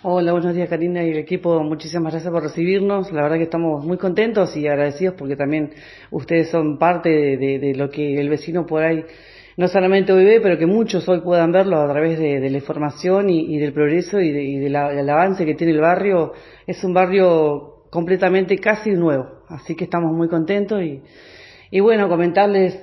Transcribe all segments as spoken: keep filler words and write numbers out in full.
Hola, buenos días Karina y el equipo, muchísimas gracias por recibirnos, la verdad que estamos muy contentos y agradecidos porque también ustedes son parte de, de, de lo que el vecino por ahí no solamente hoy ve, pero que muchos hoy puedan verlo a través de, de la información y, y del progreso y, de, y del avance que tiene el barrio. Es un barrio completamente casi nuevo, así que estamos muy contentos y, y bueno, comentarles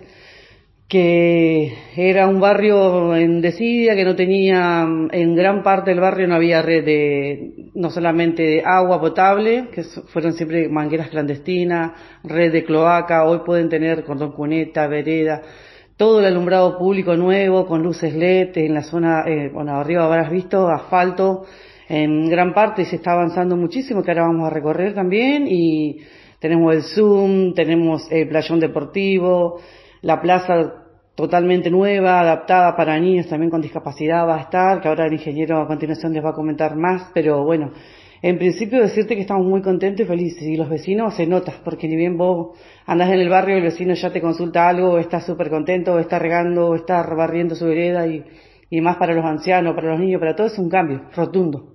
que era un barrio en desidia, que no tenía, en gran parte del barrio no había red de, no solamente de agua potable, que fueron siempre mangueras clandestinas, red de cloaca, hoy pueden tener cordón cuneta, vereda, todo el alumbrado público nuevo, con luces L E D, en la zona, eh, bueno, arriba habrás visto, asfalto, en gran parte se está avanzando muchísimo, que ahora vamos a recorrer también, y tenemos el Zoom, tenemos el playón deportivo, la plaza totalmente nueva, adaptada para niños también con discapacidad va a estar, que ahora el ingeniero a continuación les va a comentar más, pero bueno, en principio decirte que estamos muy contentos y felices, y los vecinos se nota, porque ni bien vos andás en el barrio, el vecino ya te consulta algo, o está súper contento, o está regando, o está barriendo su vereda, y, y más para los ancianos, para los niños, para todo es un cambio rotundo.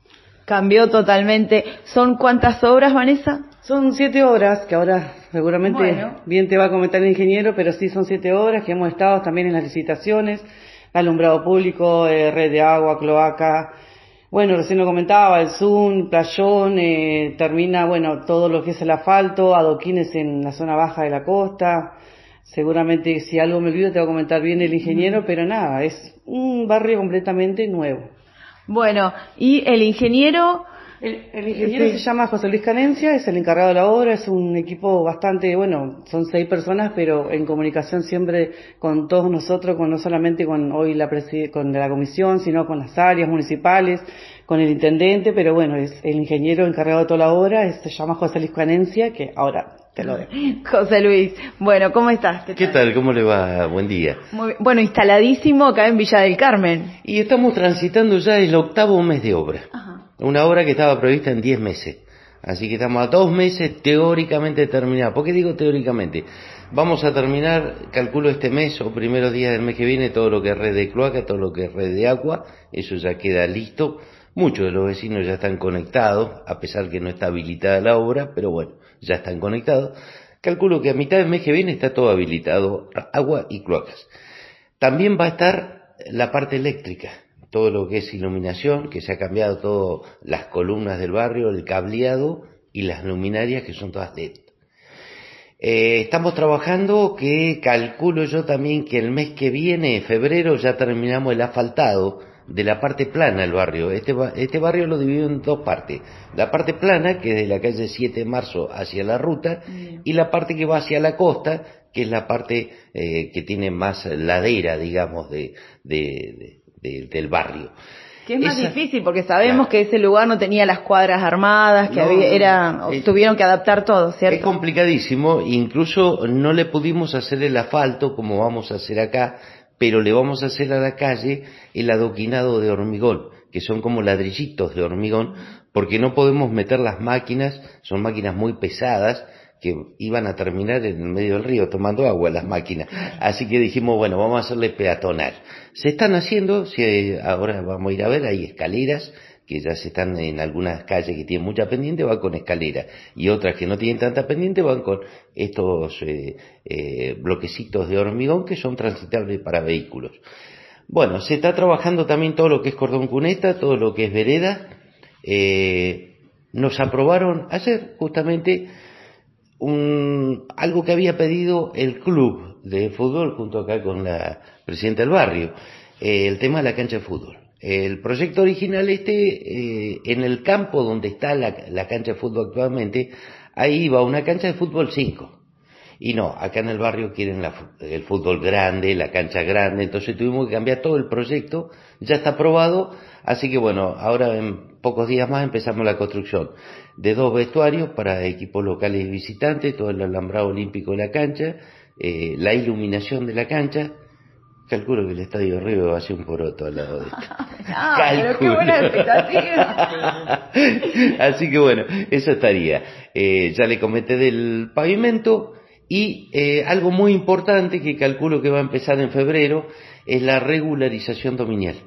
Cambió totalmente. ¿Son cuántas obras, Vanessa? Son siete obras, que ahora seguramente bueno. bien te va a comentar el ingeniero, pero sí son siete obras que hemos estado también en las licitaciones, alumbrado público, eh, red de agua, cloaca, bueno, recién lo comentaba, el Zoom, playón, eh, termina, bueno, todo lo que es el asfalto, adoquines en la zona baja de la costa, seguramente si algo me olvido te va a comentar bien el ingeniero, uh-huh. Pero nada, es un barrio completamente nuevo. Bueno, y el ingeniero... El, el ingeniero sí. Se llama José Luis Canencia, es el encargado de la obra, es un equipo bastante, bueno, son seis personas, pero en comunicación siempre con todos nosotros, con no solamente con hoy la preside, con la comisión, sino con las áreas municipales, con el intendente, pero bueno, es el ingeniero encargado de toda la obra, es, se llama José Luis Canencia, que ahora te lo dejo. José Luis, bueno, ¿cómo estás? ¿Qué, ¿Qué tal? tal? ¿Cómo le va? Buen día. Muy, bueno, instaladísimo acá en Villa del Carmen. Y estamos transitando ya el octavo mes de obra. Ajá. Una obra que estaba prevista en diez meses. Así que estamos a dos meses teóricamente terminada. ¿Por qué digo teóricamente? Vamos a terminar, calculo este mes o primeros días del mes que viene, todo lo que es red de cloaca, todo lo que es red de agua. Eso ya queda listo. Muchos de los vecinos ya están conectados, a pesar que no está habilitada la obra, pero bueno, ya están conectados. Calculo que a mitad del mes que viene está todo habilitado, agua y cloacas. También va a estar la parte eléctrica. Todo lo que es iluminación, que se ha cambiado todas las columnas del barrio, el cableado y las luminarias que son todas L E D. Eh, estamos trabajando que calculo yo también que el mes que viene, febrero, ya terminamos el asfaltado de la parte plana del barrio. Este, este barrio lo divido en dos partes. La parte plana, que es de la calle siete de marzo hacia la ruta, mm. y la parte que va hacia la costa, que es la parte eh, que tiene más ladera, digamos, de... de, de De, del barrio. Que es más Esa, difícil porque sabemos claro. que ese lugar no tenía las cuadras armadas, que no, había, era, no, es, tuvieron que adaptar todo, ¿cierto? Es complicadísimo, incluso no le pudimos hacer el asfalto como vamos a hacer acá, pero le vamos a hacer a la calle el adoquinado de hormigón, que son como ladrillitos de hormigón, porque no podemos meter las máquinas, son máquinas muy pesadas, que iban a terminar en el medio del río tomando agua las máquinas. Así que dijimos, bueno, vamos a hacerle peatonal. Se están haciendo, si ahora vamos a ir a ver, hay escaleras que ya se están en algunas calles que tienen mucha pendiente, van con escaleras, y otras que no tienen tanta pendiente van con estos eh, eh, bloquecitos de hormigón que son transitables para vehículos. Bueno, se está trabajando también todo lo que es cordón cuneta, todo lo que es vereda. Eh, nos aprobaron ayer justamente Un, algo que había pedido el club de fútbol junto acá con la presidenta del barrio, eh, el tema de la cancha de fútbol. El proyecto original este, eh, en el campo donde está la, la cancha de fútbol actualmente, ahí iba una cancha de fútbol cinco. Y no, acá en el barrio quieren la, el fútbol grande, la cancha grande, entonces tuvimos que cambiar todo el proyecto, ya está aprobado, así que bueno, ahora en pocos días más empezamos la construcción de dos vestuarios para equipos locales y visitantes, todo el alambrado olímpico de la cancha, eh, la iluminación de la cancha. Calculo que el Estadio River va a ser un poroto al lado de esto. Ah, pero qué buena expectativa. Así que bueno, eso estaría. Eh, ya le comenté del pavimento. Y eh, algo muy importante que calculo que va a empezar en febrero es la regularización dominial.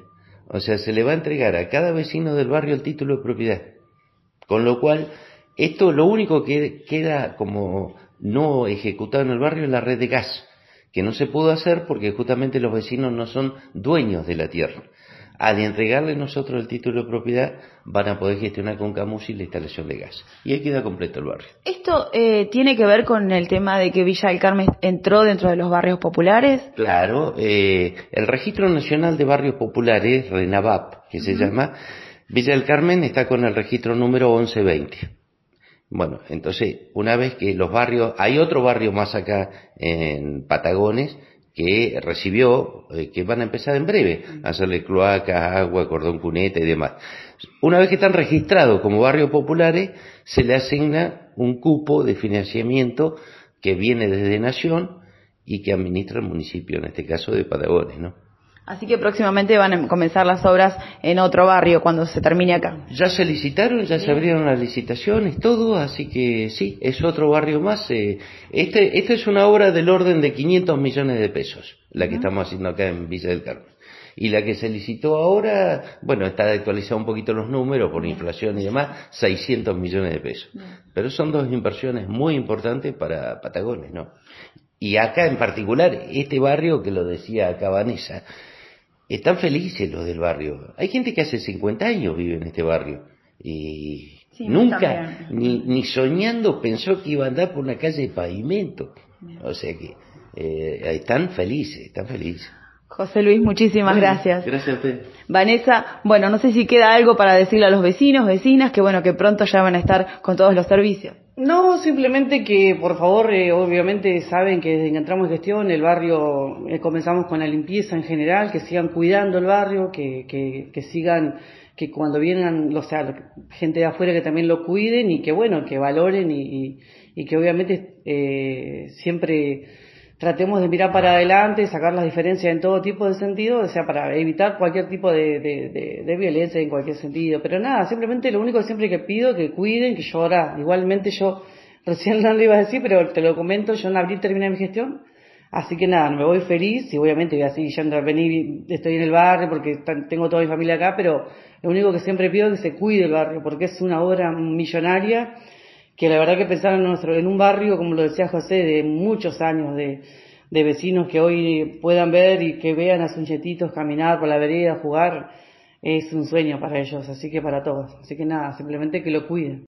O sea, se le va a entregar a cada vecino del barrio el título de propiedad. Con lo cual, esto lo único que queda como no ejecutado en el barrio es la red de gas, que no se pudo hacer porque justamente los vecinos no son dueños de la tierra. Al entregarle nosotros el título de propiedad, van a poder gestionar con Camusi la instalación de gas. Y ahí queda completo el barrio. ¿Esto eh, tiene que ver con el tema de que Villa del Carmen entró dentro de los barrios populares? Claro, eh, el Registro Nacional de Barrios Populares, RENAVAP, que se uh-huh. llama, Villa del Carmen está con el registro número once veinte. Bueno, entonces, una vez que los barrios, hay otro barrio más acá en Patagones, que recibió, eh, que van a empezar en breve a hacerle cloacas, agua, cordón cuneta y demás. Una vez que están registrados como barrios populares, se le asigna un cupo de financiamiento que viene desde Nación y que administra el municipio, en este caso de Patagones, ¿no? Así que próximamente van a comenzar las obras en otro barrio cuando se termine acá. Ya se licitaron, ya se abrieron las licitaciones, todo, así que sí, es otro barrio más. Eh, este, esta es una obra del orden de quinientos millones de pesos, la que uh-huh. estamos haciendo acá en Villa del Carmen. Y la que se licitó ahora, bueno, está actualizado un poquito los números por inflación y demás, seiscientos millones de pesos. Uh-huh. Pero son dos inversiones muy importantes para Patagones, ¿no? Y acá en particular, este barrio que lo decía acá Vanessa, están felices los del barrio. Hay gente que hace cincuenta años vive en este barrio y sí, nunca, ni, ni soñando pensó que iba a andar por una calle de pavimento. Bien. O sea que eh, están felices, están felices. José Luis, muchísimas bueno, gracias. Gracias a usted. Vanessa, bueno, no sé si queda algo para decirle a los vecinos, vecinas, que bueno, que pronto ya van a estar con todos los servicios. No, simplemente que por favor, eh, obviamente saben que desde que entramos en gestión el barrio, eh, comenzamos con la limpieza en general, que sigan cuidando el barrio, que, que, que sigan, que cuando vienen, o sea, gente de afuera que también lo cuiden y que bueno, que valoren y, y, y que obviamente eh, siempre tratemos de mirar para adelante, sacar las diferencias en todo tipo de sentido, o sea, para evitar cualquier tipo de, de, de, de violencia en cualquier sentido. Pero nada, simplemente lo único que siempre que pido, que cuiden, que yo ahora, igualmente yo, recién no lo iba a decir, pero te lo comento, yo en abril terminé mi gestión, así que nada, me voy feliz y obviamente voy a seguir yendo a venir, estoy en el barrio porque tengo toda mi familia acá, pero lo único que siempre pido es que se cuide el barrio, porque es una obra millonaria que la verdad que pensar en nuestro, en un barrio, como lo decía José, de muchos años, de, de vecinos que hoy puedan ver y que vean a sus nietitos caminar por la vereda, jugar, es un sueño para ellos, así que para todos. Así que nada, simplemente que lo cuiden.